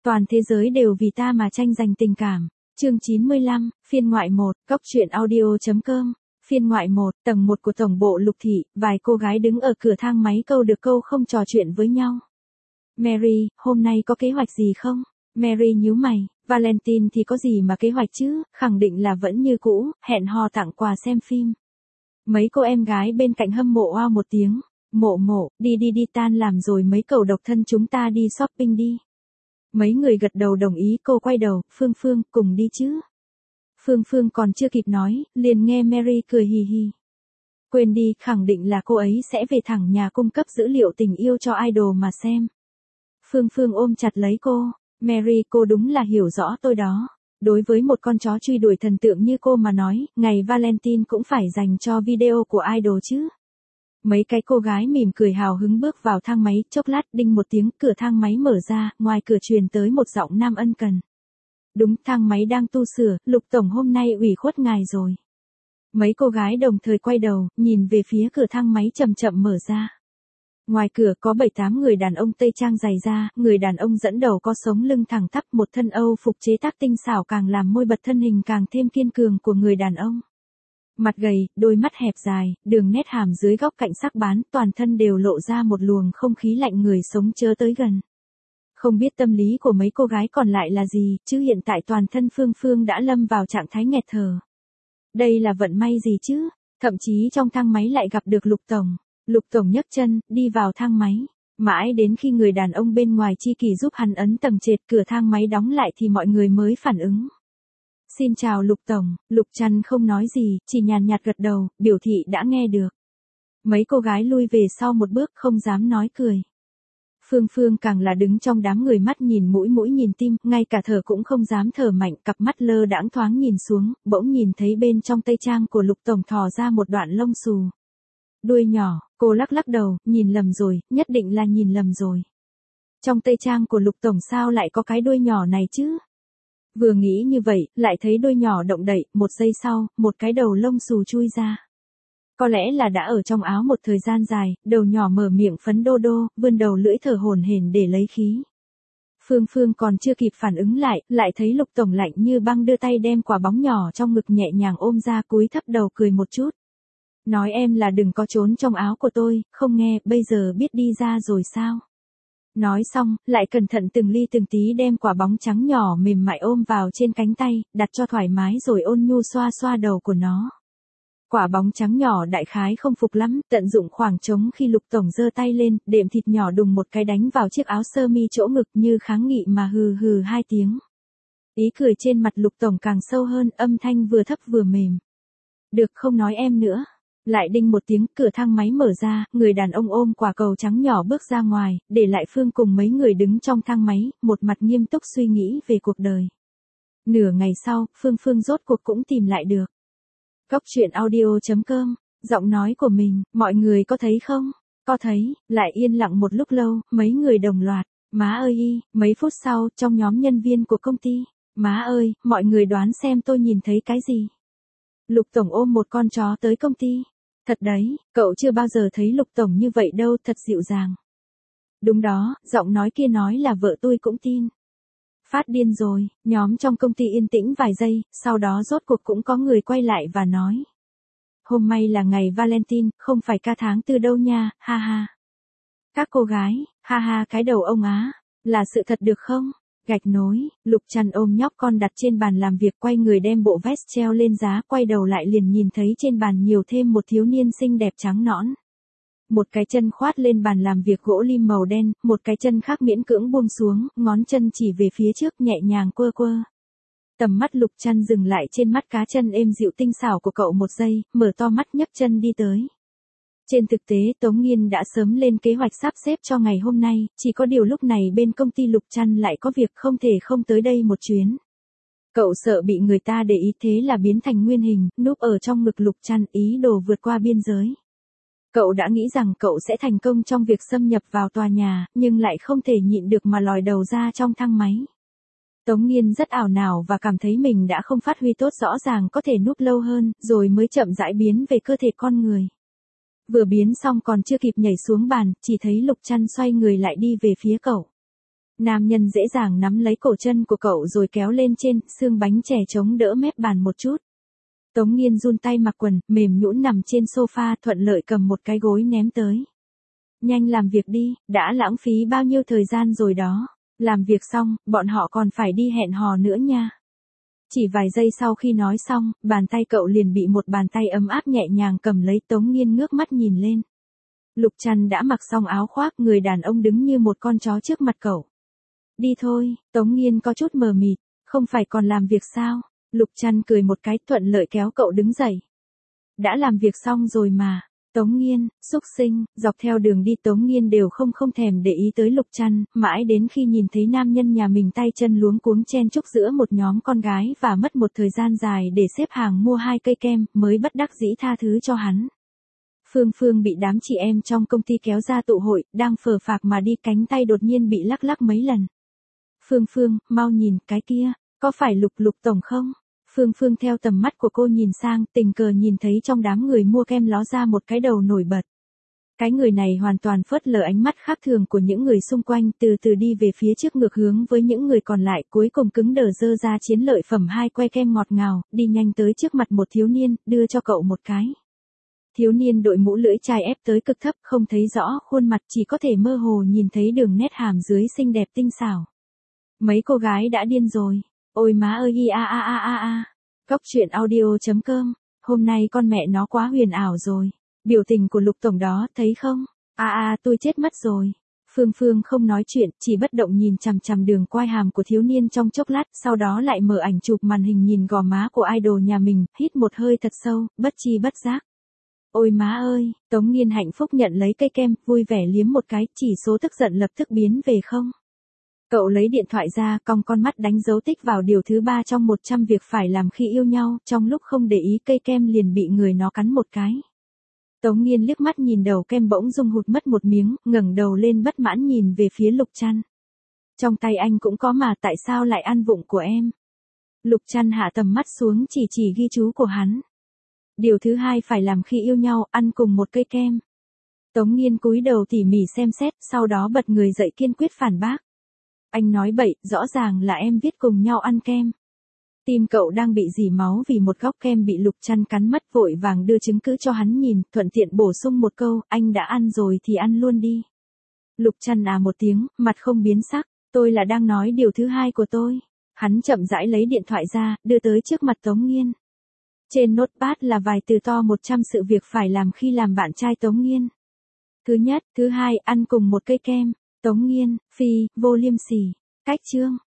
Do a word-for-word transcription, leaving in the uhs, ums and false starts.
Toàn thế giới đều vì ta mà tranh giành tình cảm. Chương chín mươi lăm, phiên ngoại một, góc truyện audio.com. Phiên ngoại một, tầng một của tổng bộ Lục thị, vài cô gái đứng ở cửa thang máy câu được câu không trò chuyện với nhau. Mary, hôm nay có kế hoạch gì không? Mary nhíu mày, Valentine thì có gì mà kế hoạch chứ, khẳng định là vẫn như cũ, hẹn hò tặng quà xem phim. Mấy cô em gái bên cạnh hâm mộ oao một tiếng, mộ mộ, đi đi đi tan làm rồi mấy cậu độc thân chúng ta đi shopping đi. Mấy người gật đầu đồng ý, cô quay đầu, Phương Phương, cùng đi chứ. Phương Phương còn chưa kịp nói, liền nghe Mary cười hì hì. Quên đi, khẳng định là cô ấy sẽ về thẳng nhà cung cấp dữ liệu tình yêu cho idol mà xem. Phương Phương ôm chặt lấy cô, Mary, cô đúng là hiểu rõ tôi đó. Đối với một con chó truy đuổi thần tượng như cô mà nói, ngày Valentine cũng phải dành cho video của idol chứ. Mấy cái cô gái mỉm cười hào hứng bước vào thang máy, chốc lát đinh một tiếng, cửa thang máy mở ra, ngoài cửa truyền tới một giọng nam ân cần. Đúng, thang máy đang tu sửa, Lục tổng hôm nay ủy khuất ngài rồi. Mấy cô gái đồng thời quay đầu, nhìn về phía cửa thang máy chậm chậm mở ra. Ngoài cửa có bảy tám người đàn ông tây trang dày da, người đàn ông dẫn đầu có sống lưng thẳng tắp, một thân Âu phục chế tác tinh xảo càng làm môi bật thân hình càng thêm kiên cường của người đàn ông. Mặt gầy, đôi mắt hẹp dài, đường nét hàm dưới góc cạnh sắc bén, toàn thân đều lộ ra một luồng không khí lạnh người sống chớ tới gần. Không biết tâm lý của mấy cô gái còn lại là gì, chứ hiện tại toàn thân Phương Phương đã lâm vào trạng thái nghẹt thở. Đây là vận may gì chứ, thậm chí trong thang máy lại gặp được Lục tổng. Lục tổng nhấc chân, đi vào thang máy. Mãi đến khi người đàn ông bên ngoài chi kỷ giúp hắn ấn tầng trệt, cửa thang máy đóng lại thì mọi người mới phản ứng. Xin chào Lục tổng, Lục Trăn không nói gì, chỉ nhàn nhạt gật đầu, biểu thị đã nghe được. Mấy cô gái lui về sau một bước không dám nói cười. Phương Phương càng là đứng trong đám người mắt nhìn mũi mũi nhìn tim, ngay cả thở cũng không dám thở mạnh, cặp mắt lơ đãng thoáng nhìn xuống, bỗng nhìn thấy bên trong tây trang của Lục tổng thò ra một đoạn lông xù. Đuôi nhỏ, cô lắc lắc đầu, nhìn lầm rồi, nhất định là nhìn lầm rồi. Trong tây trang của Lục tổng sao lại có cái đuôi nhỏ này chứ? Vừa nghĩ như vậy, lại thấy đuôi nhỏ động đậy, một giây sau, một cái đầu lông xù chui ra. Có lẽ là đã ở trong áo một thời gian dài, đầu nhỏ mở miệng phấn đô đô, vươn đầu lưỡi thở hổn hển để lấy khí. Phương Phương còn chưa kịp phản ứng lại, lại thấy Lục tổng lạnh như băng đưa tay đem quả bóng nhỏ trong ngực nhẹ nhàng ôm ra, cúi thấp đầu cười một chút. Nói em là đừng có trốn trong áo của tôi, không nghe, bây giờ biết đi ra rồi sao? Nói xong, lại cẩn thận từng ly từng tí đem quả bóng trắng nhỏ mềm mại ôm vào trên cánh tay, đặt cho thoải mái rồi ôn nhu xoa xoa đầu của nó. Quả bóng trắng nhỏ đại khái không phục lắm, tận dụng khoảng trống khi Lục tổng giơ tay lên, đệm thịt nhỏ đùng một cái đánh vào chiếc áo sơ mi chỗ ngực như kháng nghị mà hừ hừ hai tiếng. Ý cười trên mặt Lục tổng càng sâu hơn, âm thanh vừa thấp vừa mềm. Được không nói em nữa. Lại đinh một tiếng, cửa thang máy mở ra, người đàn ông ôm quả cầu trắng nhỏ bước ra ngoài, để lại Phương cùng mấy người đứng trong thang máy, một mặt nghiêm túc suy nghĩ về cuộc đời. Nửa ngày sau, Phương Phương rốt cuộc cũng tìm lại được. Góc truyện audio.com, giọng nói của mình, mọi người có thấy không? Có thấy, lại yên lặng một lúc lâu, mấy người đồng loạt, má ơi y, mấy phút sau, trong nhóm nhân viên của công ty, má ơi, mọi người đoán xem tôi nhìn thấy cái gì? Lục tổng ôm một con chó tới công ty. Thật đấy, cậu chưa bao giờ thấy Lục tổng như vậy đâu, thật dịu dàng. Đúng đó, giọng nói kia nói là vợ tôi cũng tin. Phát điên rồi, nhóm trong công ty yên tĩnh vài giây, sau đó rốt cuộc cũng có người quay lại và nói. Hôm nay là ngày Valentine, không phải ca tháng tư đâu nha, ha ha. Các cô gái, ha ha cái đầu ông á, là sự thật được không? Gạch nối, Lục Trăn ôm nhóc con đặt trên bàn làm việc, quay người đem bộ vest treo lên giá, quay đầu lại liền nhìn thấy trên bàn nhiều thêm một thiếu niên xinh đẹp trắng nõn. Một cái chân khoát lên bàn làm việc gỗ lim màu đen, một cái chân khác miễn cưỡng buông xuống, ngón chân chỉ về phía trước nhẹ nhàng quơ quơ. Tầm mắt Lục Trăn dừng lại trên mắt cá chân êm dịu tinh xảo của cậu một giây, mở to mắt nhấc chân đi tới. Trên thực tế Tống Nghiên đã sớm lên kế hoạch sắp xếp cho ngày hôm nay, chỉ có điều lúc này bên công ty Lục Trăn lại có việc không thể không tới đây một chuyến. Cậu sợ bị người ta để ý thế là biến thành nguyên hình, núp ở trong ngực Lục Trăn, ý đồ vượt qua biên giới. Cậu đã nghĩ rằng cậu sẽ thành công trong việc xâm nhập vào tòa nhà, nhưng lại không thể nhịn được mà lòi đầu ra trong thang máy. Tống Nghiên rất ảo não và cảm thấy mình đã không phát huy tốt, rõ ràng có thể núp lâu hơn, rồi mới chậm rãi biến về cơ thể con người. Vừa biến xong còn chưa kịp nhảy xuống bàn, chỉ thấy Lục Trăn xoay người lại đi về phía cậu. Nam nhân dễ dàng nắm lấy cổ chân của cậu rồi kéo lên trên, xương bánh chè chống đỡ mép bàn một chút. Tống Nghiên run tay mặc quần, mềm nhũn nằm trên sofa, thuận lợi cầm một cái gối ném tới. Nhanh làm việc đi, đã lãng phí bao nhiêu thời gian rồi đó. Làm việc xong, bọn họ còn phải đi hẹn hò nữa nha. Chỉ vài giây sau khi nói xong, bàn tay cậu liền bị một bàn tay ấm áp nhẹ nhàng cầm lấy. Tống Nghiên ngước mắt nhìn lên. Lục Trăn đã mặc xong áo khoác, người đàn ông đứng như một con chó trước mặt cậu. Đi thôi, Tống Nghiên có chút mờ mịt, không phải còn làm việc sao? Lục Trăn cười một cái, thuận lợi kéo cậu đứng dậy. Đã làm việc xong rồi mà. Tống Nghiên, xúc sinh. Dọc theo đường đi Tống Nghiên đều không không thèm để ý tới Lục Trăn, mãi đến khi nhìn thấy nam nhân nhà mình tay chân luống cuống chen chúc giữa một nhóm con gái và mất một thời gian dài để xếp hàng mua hai cây kem, mới bất đắc dĩ tha thứ cho hắn. Phương Phương bị đám chị em trong công ty kéo ra tụ hội, đang phờ phạc mà đi, cánh tay đột nhiên bị lắc lắc mấy lần. Phương Phương, mau nhìn, cái kia, có phải Lục Lục tổng không? Phương Phương theo tầm mắt của cô nhìn sang, tình cờ nhìn thấy trong đám người mua kem ló ra một cái đầu nổi bật. Cái người này hoàn toàn phớt lờ ánh mắt khác thường của những người xung quanh, từ từ đi về phía trước ngược hướng với những người còn lại, cuối cùng cứng đờ dơ ra chiến lợi phẩm hai que kem ngọt ngào, đi nhanh tới trước mặt một thiếu niên, đưa cho cậu một cái. Thiếu niên đội mũ lưỡi chai ép tới cực thấp, không thấy rõ khuôn mặt, chỉ có thể mơ hồ nhìn thấy đường nét hàm dưới xinh đẹp tinh xảo. Mấy cô gái đã điên rồi. Ôi má ơi a a a a a. Góc truyện audio chấm com. Hôm nay con mẹ nó quá huyền ảo rồi. Biểu tình của Lục tổng đó, thấy không? A a tôi chết mất rồi. Phương Phương không nói chuyện, chỉ bất động nhìn chằm chằm đường quai hàm của thiếu niên trong chốc lát, sau đó lại mở ảnh chụp màn hình nhìn gò má của idol nhà mình, hít một hơi thật sâu, bất chi bất giác. Ôi má ơi, Tống Nghiên hạnh phúc nhận lấy cây kem, vui vẻ liếm một cái, chỉ số tức giận lập tức biến về không. Cậu lấy điện thoại ra, cong con mắt đánh dấu tích vào điều thứ ba trong một trăm việc phải làm khi yêu nhau, trong lúc không để ý cây kem liền bị người nó cắn một cái. Tống Nghiên liếc mắt nhìn đầu kem bỗng rung hụt mất một miếng, ngẩng đầu lên bất mãn nhìn về phía Lục Trăn. Trong tay anh cũng có mà, tại sao lại ăn vụng của em? Lục Trăn hạ tầm mắt xuống, chỉ chỉ ghi chú của hắn. Điều thứ hai phải làm khi yêu nhau, ăn cùng một cây kem. Tống Nghiên cúi đầu tỉ mỉ xem xét, sau đó bật người dậy kiên quyết phản bác. Anh nói bậy, rõ ràng là em viết cùng nhau ăn kem. Tim cậu đang bị rỉ máu vì một góc kem bị Lục Trăn cắn mất, vội vàng đưa chứng cứ cho hắn nhìn, thuận tiện bổ sung một câu, anh đã ăn rồi thì ăn luôn đi. Lục Trăn à một tiếng, mặt không biến sắc, tôi là đang nói điều thứ hai của tôi. Hắn chậm rãi lấy điện thoại ra, đưa tới trước mặt Tống Nghiên. Trên notepad là vài từ to một trăm sự việc phải làm khi làm bạn trai Tống Nghiên. Thứ nhất, thứ hai, ăn cùng một cây kem. Tống Nghiên, phi, vô liêm sỉ. Cách chương.